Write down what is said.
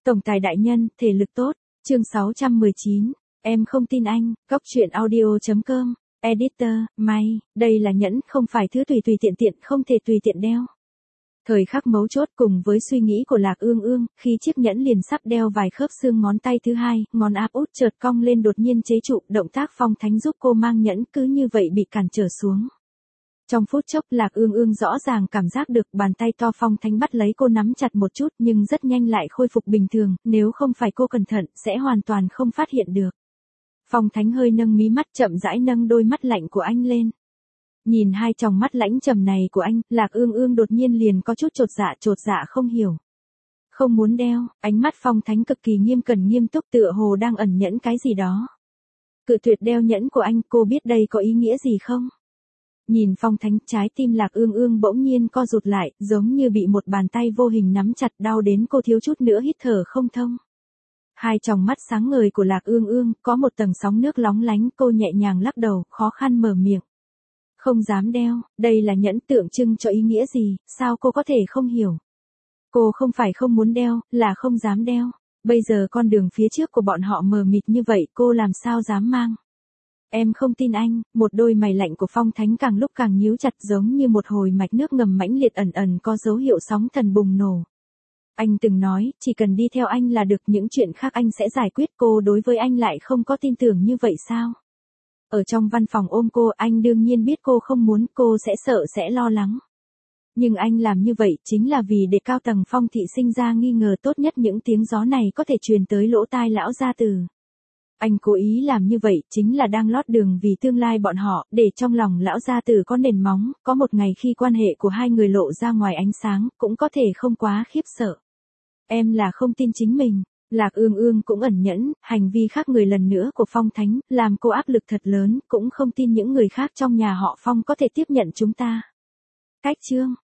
Tổng tài đại nhân, thể lực tốt. Chương 619. Em không tin anh. Góc truyện audio.com. Editor, may, đây là nhẫn không phải thứ tùy tiện không thể tùy tiện đeo. Thời khắc mấu chốt cùng với suy nghĩ của Lạc Ương Ương, khi chiếc nhẫn liền sắp đeo vài khớp xương ngón tay thứ hai, ngón áp út chợt cong lên đột nhiên chế trụ, động tác Phong Thánh giúp cô mang nhẫn cứ như vậy bị cản trở xuống. Trong phút chốc Lạc Ương Ương rõ ràng cảm giác được bàn tay to Phong Thánh bắt lấy cô nắm chặt một chút nhưng rất nhanh lại khôi phục bình thường, nếu không phải cô cẩn thận sẽ hoàn toàn không phát hiện được. Phong Thánh hơi nâng mí mắt chậm rãi nâng đôi mắt lạnh của anh lên. Nhìn hai tròng mắt lãnh trầm này của anh, Lạc Ương Ương đột nhiên liền có chút chột dạ không hiểu. Không muốn đeo, ánh mắt Phong Thánh cực kỳ nghiêm túc tựa hồ đang ẩn nhẫn cái gì đó. Cự tuyệt đeo nhẫn của anh, cô biết đây có ý nghĩa gì không? Nhìn Phong Thánh, trái tim Lạc Ương Ương bỗng nhiên co rụt lại, giống như bị một bàn tay vô hình nắm chặt, đau đến cô thiếu chút nữa hít thở không thông. Hai tròng mắt sáng ngời của Lạc Ương Ương có một tầng sóng nước lóng lánh, cô nhẹ nhàng lắc đầu, khó khăn mở miệng. Không dám đeo, đây là nhẫn tượng trưng cho ý nghĩa gì, sao cô có thể không hiểu? Cô không phải không muốn đeo, là không dám đeo. Bây giờ con đường phía trước của bọn họ mờ mịt như vậy, cô làm sao dám mang? Em không tin anh. Một đôi mày lạnh của Phong Thánh càng lúc càng nhíu chặt, giống như một hồi mạch nước ngầm mãnh liệt ẩn có dấu hiệu sóng thần bùng nổ. Anh từng nói, chỉ cần đi theo anh là được, những chuyện khác anh sẽ giải quyết. Cô đối với anh lại không có tin tưởng như vậy sao? Ở trong văn phòng ôm cô, anh đương nhiên biết cô không muốn, cô sẽ sợ sẽ lo lắng. Nhưng anh làm như vậy chính là vì để cao tầng Phong thị sinh ra nghi ngờ, tốt nhất những tiếng gió này có thể truyền tới lỗ tai lão gia tử. Anh cố ý làm như vậy chính là đang lót đường vì tương lai bọn họ, để trong lòng lão gia tử có nền móng, có một ngày khi quan hệ của hai người lộ ra ngoài ánh sáng, cũng có thể không quá khiếp sợ. Em là không tin chính mình. Lạc Ương Ương cũng ẩn nhẫn, hành vi khác người lần nữa của Phong Thánh, làm cô áp lực thật lớn, cũng không tin những người khác trong nhà họ Phong có thể tiếp nhận chúng ta. Cách chương.